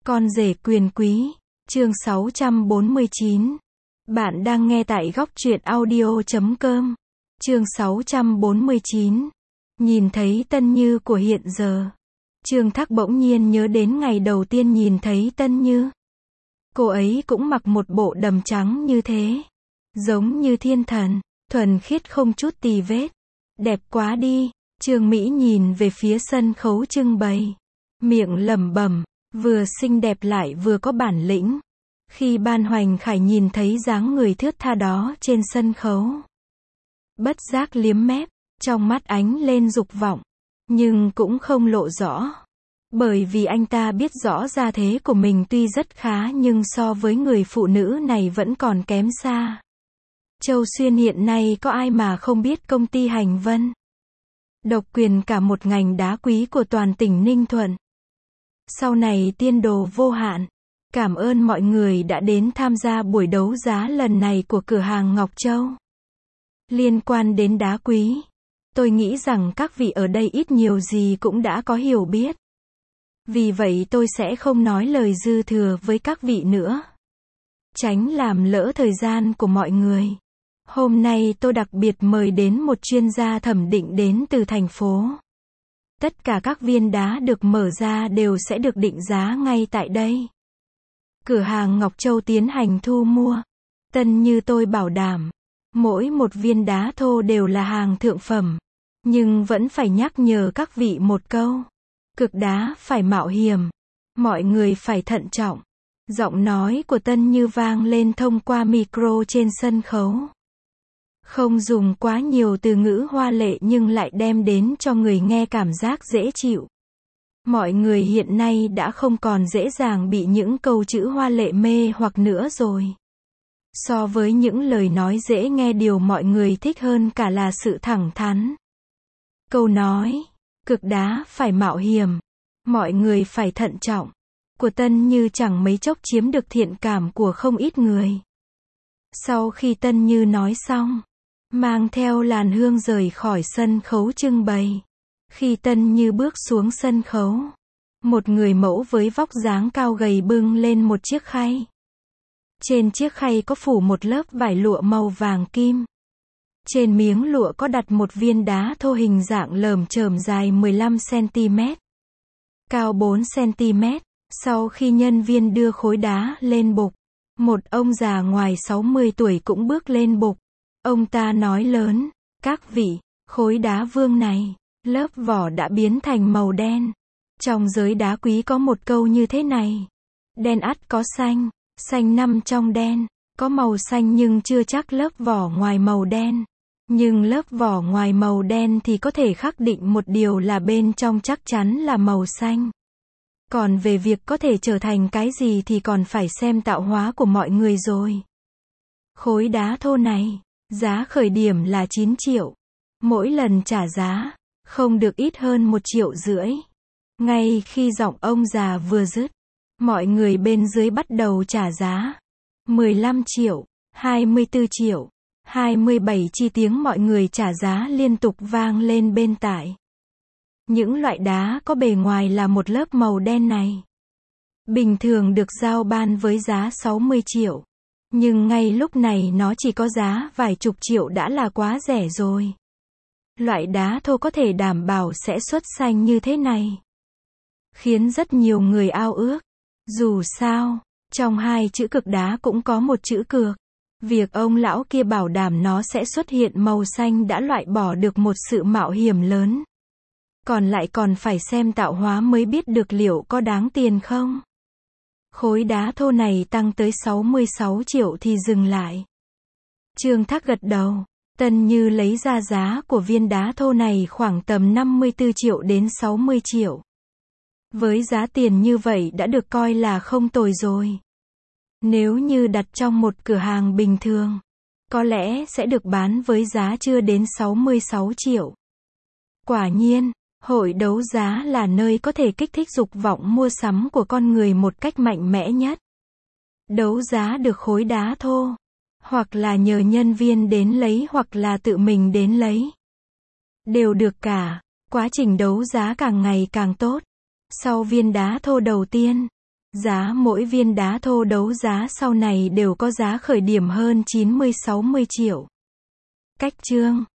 Con rể quyền quý, chương 649. Bạn đang nghe tại góc truyện audio.com. Chương 649. Nhìn thấy Tân Như của hiện giờ. Trương Thác bỗng nhiên nhớ đến ngày đầu tiên nhìn thấy Tân Như. Cô ấy cũng mặc một bộ đầm trắng như thế. Giống như thiên thần, thuần khiết không chút tì vết. Đẹp quá đi. Trương Mỹ nhìn về phía sân khấu trưng bày. Miệng lẩm bẩm, vừa xinh đẹp lại vừa có bản lĩnh. Khi Ban Hoành Khải nhìn thấy dáng người thướt tha đó trên sân khấu, bất giác liếm mép, trong mắt ánh lên dục vọng, nhưng cũng không lộ rõ. Bởi vì anh ta biết rõ gia thế của mình tuy rất khá nhưng so với người phụ nữ này vẫn còn kém xa. Châu Xuyên hiện nay có ai mà không biết công ty Hành Vân độc quyền cả một ngành đá quý của toàn tỉnh Ninh Thuận. Sau này tiên đồ vô hạn. Cảm ơn mọi người đã đến tham gia buổi đấu giá lần này của cửa hàng Ngọc Châu. Liên quan đến đá quý, tôi nghĩ rằng các vị ở đây ít nhiều gì cũng đã có hiểu biết. Vì vậy tôi sẽ không nói lời dư thừa với các vị nữa, tránh làm lỡ thời gian của mọi người. Hôm nay tôi đặc biệt mời đến một chuyên gia thẩm định đến từ thành phố. Tất cả các viên đá được mở ra đều sẽ được định giá ngay tại đây. Cửa hàng Ngọc Châu tiến hành thu mua. Tân Như tôi bảo đảm, mỗi một viên đá thô đều là hàng thượng phẩm. Nhưng vẫn phải nhắc nhở các vị một câu. Cực đá phải mạo hiểm. Mọi người phải thận trọng. Giọng nói của Tân Như vang lên thông qua micro trên sân khấu. Không dùng quá nhiều từ ngữ hoa lệ nhưng lại đem đến cho người nghe cảm giác dễ chịu. Mọi người hiện nay đã không còn dễ dàng bị những câu chữ hoa lệ mê hoặc nữa rồi. So với những lời nói dễ nghe, điều mọi người thích hơn cả là sự thẳng thắn. Câu nói, cực đá phải mạo hiểm, mọi người phải thận trọng, của Tân Như chẳng mấy chốc chiếm được thiện cảm của không ít người. Sau khi Tân Như nói xong, mang theo làn hương rời khỏi sân khấu trưng bày. Khi Tân Như bước xuống sân khấu, một người mẫu với vóc dáng cao gầy bưng lên một chiếc khay. Trên chiếc khay có phủ một lớp vải lụa màu vàng kim. Trên miếng lụa có đặt một viên đá thô hình dạng lởm chởm dài 15 cm, cao 4 cm. Sau khi nhân viên đưa khối đá lên bục, một ông già ngoài 60 tuổi cũng bước lên bục. Ông ta nói lớn, các vị, khối đá vương này, lớp vỏ đã biến thành màu đen. Trong giới đá quý có một câu như thế này. Đen ắt có xanh, xanh nằm trong đen. Có màu xanh nhưng chưa chắc lớp vỏ ngoài màu đen. Nhưng lớp vỏ ngoài màu đen thì có thể khẳng định một điều là bên trong chắc chắn là màu xanh. Còn về việc có thể trở thành cái gì thì còn phải xem tạo hóa của mọi người rồi. Khối đá thô này, giá khởi điểm là 9 triệu. Mỗi lần trả giá, không được ít hơn 1,5 triệu. Ngay khi giọng ông già vừa dứt, mọi người bên dưới bắt đầu trả giá. 15 triệu, 24 triệu, 27 chi tiếng mọi người trả giá liên tục vang lên bên tai. Những loại đá có bề ngoài là một lớp màu đen này, bình thường được giao ban với giá 60 triệu. Nhưng ngay lúc này nó chỉ có giá vài chục triệu đã là quá rẻ rồi. Loại đá thô có thể đảm bảo sẽ xuất xanh như thế này, khiến rất nhiều người ao ước. Dù sao, trong hai chữ cực đá cũng có một chữ cược. Việc ông lão kia bảo đảm nó sẽ xuất hiện màu xanh đã loại bỏ được một sự mạo hiểm lớn. Còn lại còn phải xem tạo hóa mới biết được liệu có đáng tiền không. Khối đá thô này tăng tới 66 triệu thì dừng lại. Trương Thác gật đầu. Tân Như lấy ra giá của viên đá thô này khoảng tầm 54 triệu đến 60 triệu. Với giá tiền như vậy đã được coi là không tồi rồi. Nếu như đặt trong một cửa hàng bình thường, có lẽ sẽ được bán với giá chưa đến 66 triệu. Quả nhiên, hội đấu giá là nơi có thể kích thích dục vọng mua sắm của con người một cách mạnh mẽ nhất. Đấu giá được khối đá thô, hoặc là nhờ nhân viên đến lấy hoặc là tự mình đến lấy, đều được cả. Quá trình đấu giá càng ngày càng tốt. Sau viên đá thô đầu tiên, Giá mỗi viên đá thô đấu giá sau này đều có giá khởi điểm hơn 90-60 triệu. Cách chương